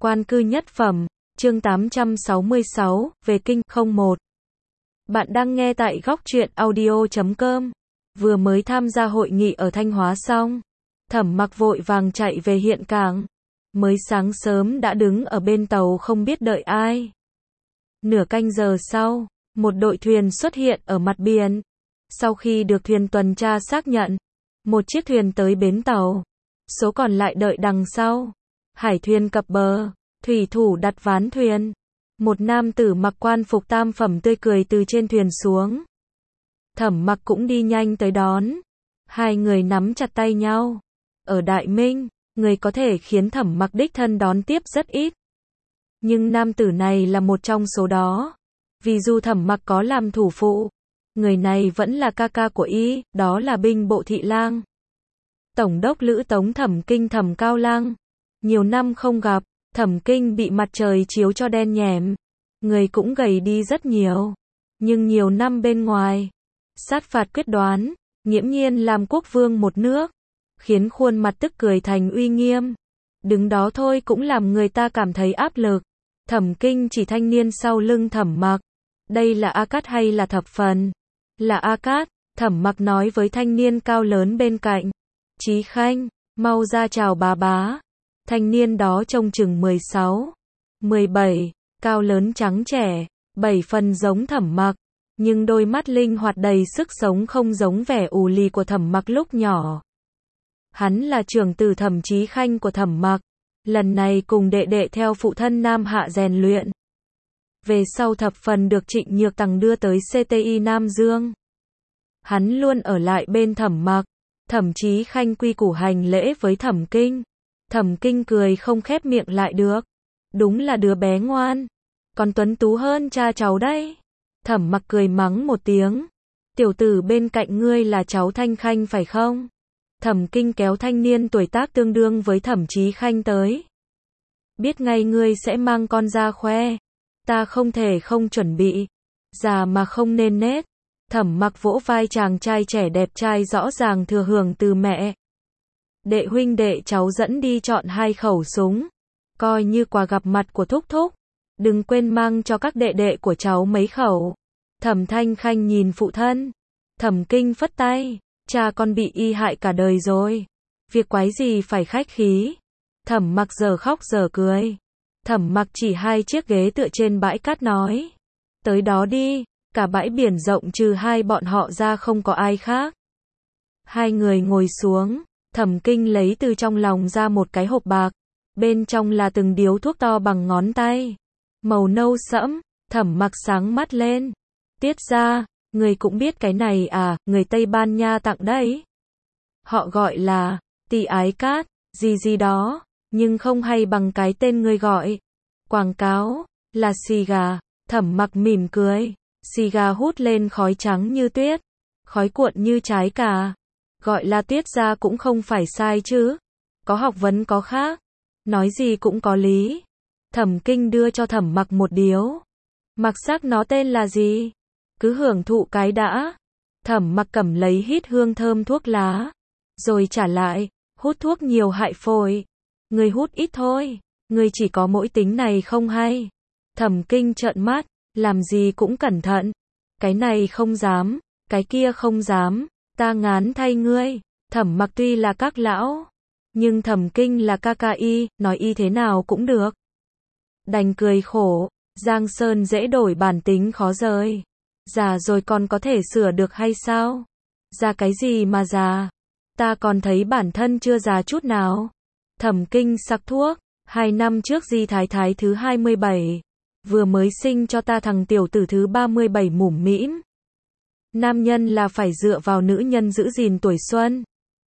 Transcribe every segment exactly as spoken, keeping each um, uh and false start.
Quan cư nhất phẩm, chương tám trăm sáu mươi sáu, về kinh, không một. Bạn đang nghe tại góc truyện audio chấm com. Vừa mới tham gia hội nghị ở Thanh Hóa xong, Thẩm Mặc vội vàng chạy về hiện cảng. Mới sáng sớm đã đứng ở bên tàu không biết đợi ai. Nửa canh giờ sau, một đội thuyền xuất hiện ở mặt biển. Sau khi được thuyền tuần tra xác nhận, một chiếc thuyền tới bến tàu, số còn lại đợi đằng sau. Hải thuyền cập bờ, thủy thủ đặt ván thuyền. Một nam tử mặc quan phục tam phẩm tươi cười từ trên thuyền xuống. Thẩm Mặc cũng đi nhanh tới đón. Hai người nắm chặt tay nhau. Ở Đại Minh, người có thể khiến Thẩm Mặc đích thân đón tiếp rất ít. Nhưng nam tử này là một trong số đó. Vì dù Thẩm Mặc có làm thủ phụ, người này vẫn là ca ca của y, đó là binh bộ thị lang. Tổng đốc Lữ Tống Thẩm Kinh Thẩm Cao Lang. Nhiều năm không gặp, Thẩm Kinh bị mặt trời chiếu cho đen nhẻm. Người cũng gầy đi rất nhiều. Nhưng nhiều năm bên ngoài, sát phạt quyết đoán, nghiễm nhiên làm quốc vương một nước, khiến khuôn mặt tức cười thành uy nghiêm. Đứng đó thôi cũng làm người ta cảm thấy áp lực. Thẩm Kinh chỉ thanh niên sau lưng Thẩm Mặc. Đây là A Cát hay là Thập Phần? Là A Cát, Thẩm Mặc nói với thanh niên cao lớn bên cạnh. Chí Khanh, mau ra chào bá bá. Thanh niên đó trông chừng mười sáu, mười bảy, cao lớn trắng trẻ, bảy phần giống Thẩm Mặc, nhưng đôi mắt linh hoạt đầy sức sống không giống vẻ ù lì của Thẩm Mặc lúc nhỏ. Hắn là trưởng tử Thẩm Chí Khanh của Thẩm Mặc, lần này cùng đệ đệ theo phụ thân Nam Hạ rèn luyện. Về sau Thập Phần được Trịnh Nhược Tằng đưa tới xê tê i Nam Dương. Hắn luôn ở lại bên Thẩm Mặc. Thẩm Chí Khanh quy củ hành lễ với Thẩm Kinh. Thẩm Kinh cười không khép miệng lại được. Đúng là đứa bé ngoan. Còn tuấn tú hơn cha cháu đấy. Thẩm Mặc cười mắng một tiếng. Tiểu tử bên cạnh ngươi là cháu Thanh Khanh phải không? Thẩm Kinh kéo thanh niên tuổi tác tương đương với Thẩm Chí Khanh tới. Biết ngay ngươi sẽ mang con ra khoe. Ta không thể không chuẩn bị. Già mà không nên nết. Thẩm Mặc vỗ vai chàng trai trẻ đẹp trai rõ ràng thừa hưởng từ mẹ. Đệ huynh đệ cháu dẫn đi chọn hai khẩu súng. Coi như quà gặp mặt của thúc thúc. Đừng quên mang cho các đệ đệ của cháu mấy khẩu. Thẩm Thanh Khanh nhìn phụ thân. Thẩm Kinh phất tay. Cha con bị y hại cả đời rồi. Việc quái gì phải khách khí. Thẩm Mặc giờ khóc giờ cười. Thẩm Mặc chỉ hai chiếc ghế tựa trên bãi cát nói. Tới đó đi. Cả bãi biển rộng trừ hai bọn họ ra không có ai khác. Hai người ngồi xuống. Thẩm Kinh lấy từ trong lòng ra một cái hộp bạc. Bên trong là từng điếu thuốc to bằng ngón tay. Màu nâu sẫm. Thẩm Mặc sáng mắt lên. Tiết ra, người cũng biết cái này à, người Tây Ban Nha tặng đấy. Họ gọi là Tỳ Ái Cát, gì gì đó, nhưng không hay bằng cái tên người gọi. Quảng cáo là xì gà. Thẩm Mặc mỉm cười. Xì gà hút lên khói trắng như tuyết, khói cuộn như trái cà. Gọi là Tiết ra cũng không phải sai chứ. Có học vấn có khác. Nói gì cũng có lý. Thẩm Kinh đưa cho Thẩm Mặc một điếu. Mặc xác nó tên là gì? Cứ hưởng thụ cái đã. Thẩm Mặc cầm lấy hít hương thơm thuốc lá. Rồi trả lại, hút thuốc nhiều hại phổi. Người hút ít thôi. Người chỉ có mỗi tính này không hay. Thẩm Kinh trợn mắt. Làm gì cũng cẩn thận. Cái này không dám, cái kia không dám. Ta ngán thay ngươi. Thẩm Mặc tuy là các lão, nhưng Thẩm Kinh là ca ca y, nói y thế nào cũng được. Đành cười khổ. Giang sơn dễ đổi bản tính khó rời. Già rồi còn có thể sửa được hay sao? Già cái gì mà già? Ta còn thấy bản thân chưa già chút nào. Thẩm Kinh sặc thuốc. Hai năm trước Di Thái Thái thứ hai mươi bảy. Vừa mới sinh cho ta thằng tiểu tử thứ ba mươi bảy mủm mĩm. Nam nhân là phải dựa vào nữ nhân giữ gìn tuổi xuân.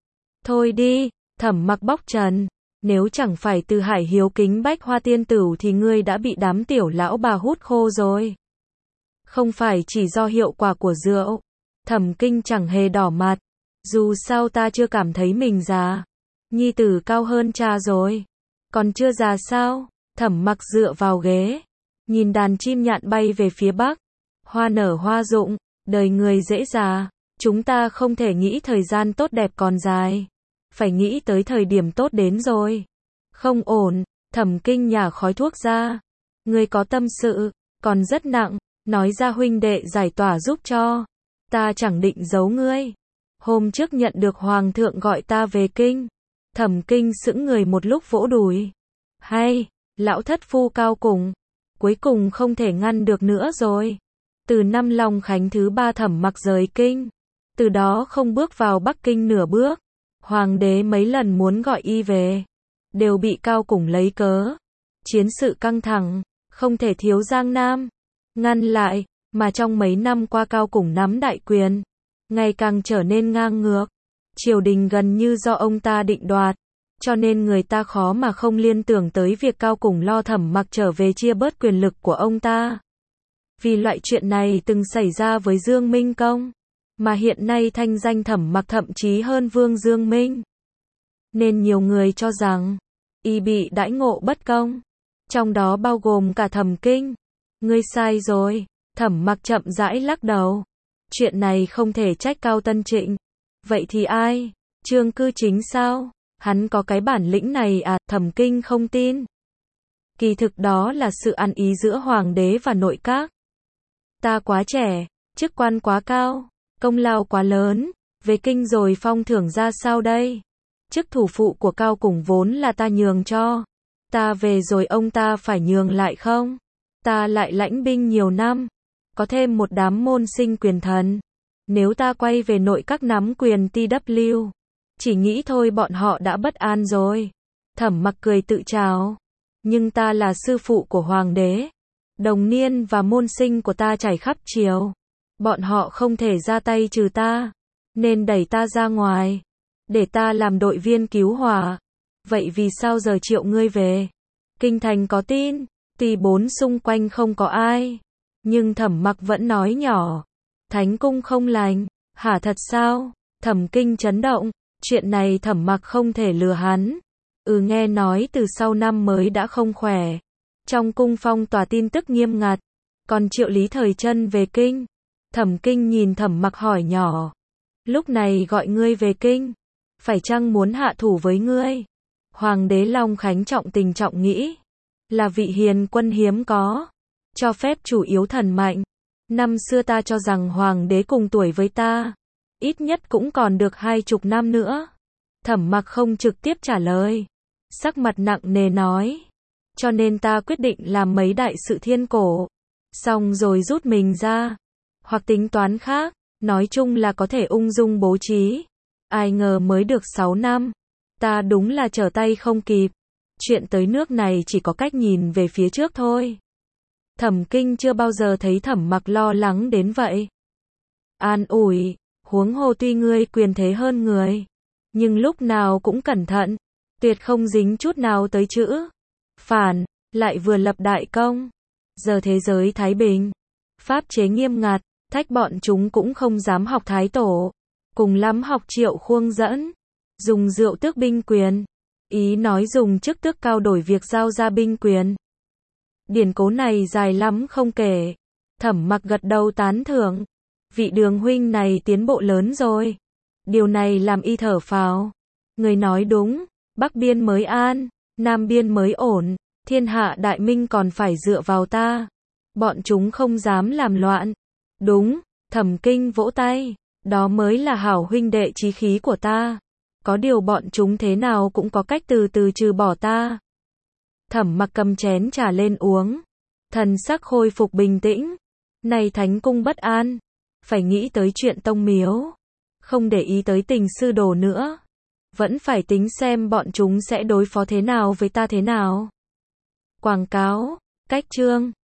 Thôi đi, Thẩm Mặc bóc trần. Nếu chẳng phải từ Hải hiếu kính Bách Hoa tiên tử thì ngươi đã bị đám tiểu lão bà hút khô rồi. Không phải chỉ do hiệu quả của rượu. Thẩm Kinh chẳng hề đỏ mặt. Dù sao ta chưa cảm thấy mình già. Nhi tử cao hơn cha rồi. Còn chưa già sao? Thẩm Mặc dựa vào ghế. Nhìn đàn chim nhạn bay về phía bắc. Hoa nở hoa rụng. Đời người dễ già. Chúng ta không thể nghĩ thời gian tốt đẹp còn dài. Phải nghĩ tới thời điểm tốt đến rồi. Không ổn. Thẩm Kinh nhả khói thuốc ra. Ngươi có tâm sự, còn rất nặng, nói ra huynh đệ giải tỏa giúp cho. Ta chẳng định giấu ngươi. Hôm trước nhận được Hoàng thượng gọi ta về kinh. Thẩm Kinh sững người một lúc vỗ đùi. Hay, lão thất phu cao cùng. Cuối cùng không thể ngăn được nữa rồi. Từ năm Long Khánh thứ ba Thẩm Mặc rời kinh. Từ đó không bước vào Bắc Kinh nửa bước. Hoàng đế mấy lần muốn gọi y về. Đều bị cao cùng lấy cớ. Chiến sự căng thẳng, không thể thiếu Giang Nam. Ngăn lại, mà trong mấy năm qua cao cùng nắm đại quyền. Ngày càng trở nên ngang ngược. Triều đình gần như do ông ta định đoạt. Cho nên người ta khó mà không liên tưởng tới việc cao cùng lo Thẩm Mặc trở về chia bớt quyền lực của ông ta. Vì loại chuyện này từng xảy ra với Dương Minh Công. Mà hiện nay thanh danh Thẩm Mặc thậm chí hơn Vương Dương Minh. Nên nhiều người cho rằng, y bị đãi ngộ bất công. Trong đó bao gồm cả Thẩm Kinh. Ngươi sai rồi, Thẩm Mặc chậm rãi lắc đầu. Chuyện này không thể trách Cao Tân Trịnh. Vậy thì ai? Trương Cư Chính sao? Hắn có cái bản lĩnh này à? Thẩm Kinh không tin. Kỳ thực đó là sự ăn ý giữa hoàng đế và nội các. Ta quá trẻ, chức quan quá cao, công lao quá lớn, về kinh rồi phong thưởng ra sao đây? Chức thủ phụ của Cao cùng vốn là ta nhường cho. Ta về rồi ông ta phải nhường lại không? Ta lại lãnh binh nhiều năm, có thêm một đám môn sinh quyền thần. Nếu ta quay về nội các nắm quyền tê vê, chỉ nghĩ thôi bọn họ đã bất an rồi. Thẩm Mặc cười tự trào. Nhưng ta là sư phụ của hoàng đế. Đồng niên và môn sinh của ta chảy khắp triều. Bọn họ không thể ra tay trừ ta, nên đẩy ta ra ngoài, để ta làm đội viên cứu hỏa. Vậy vì sao giờ triệu ngươi về? Kinh thành có tin, tỳ bốn xung quanh không có ai. Nhưng Thẩm Mặc vẫn nói nhỏ. Thánh cung không lành. Hả thật sao? Thẩm Kinh chấn động. Chuyện này Thẩm Mặc không thể lừa hắn. Ừ, nghe nói từ sau năm mới đã không khỏe. Trong cung phong tỏa tin tức nghiêm ngặt. Còn triệu Lý Thời Trân về kinh. Thẩm Kinh nhìn Thẩm Mặc hỏi nhỏ. Lúc này gọi ngươi về kinh, phải chăng muốn hạ thủ với ngươi? Hoàng đế Long Khánh trọng tình trọng nghĩ. Là vị hiền quân hiếm có. Cho phép chủ yếu thần mạnh. Năm xưa ta cho rằng hoàng đế cùng tuổi với ta. Ít nhất cũng còn được hai chục năm nữa. Thẩm Mặc không trực tiếp trả lời. Sắc mặt nặng nề nói. Cho nên ta quyết định làm mấy đại sự thiên cổ. Xong rồi rút mình ra. Hoặc tính toán khác. Nói chung là có thể ung dung bố trí. Ai ngờ mới được sáu năm. Ta đúng là trở tay không kịp. Chuyện tới nước này chỉ có cách nhìn về phía trước thôi. Thẩm Kinh chưa bao giờ thấy Thẩm Mặc lo lắng đến vậy. An ủi, huống hồ tuy ngươi quyền thế hơn người, nhưng lúc nào cũng cẩn thận, tuyệt không dính chút nào tới chữ phản, lại vừa lập đại công. Giờ thế giới thái bình, pháp chế nghiêm ngặt, thách bọn chúng cũng không dám học thái tổ, cùng lắm học Triệu Khuông dẫn, dùng rượu tước binh quyền. Ý nói dùng chức tước cao đổi việc giao ra binh quyền. Điển cố này dài lắm không kể. Thẩm Mặc gật đầu tán thưởng. Vị Đường huynh này tiến bộ lớn rồi. Điều này làm y thở phào. Người nói đúng, Bắc biên mới an, Nam biên mới ổn, thiên hạ đại minh còn phải dựa vào ta. Bọn chúng không dám làm loạn. Đúng, Thẩm Kinh vỗ tay. Đó mới là hảo huynh đệ chí khí của ta. Có điều bọn chúng thế nào cũng có cách từ từ trừ bỏ ta. Thẩm Mặc cầm chén trà lên uống. Thần sắc khôi phục bình tĩnh. Này thánh cung bất an. Phải nghĩ tới chuyện tông miếu. Không để ý tới tình sư đồ nữa. Vẫn phải tính xem bọn chúng sẽ đối phó thế nào với ta thế nào. Quảng cáo, cách chương.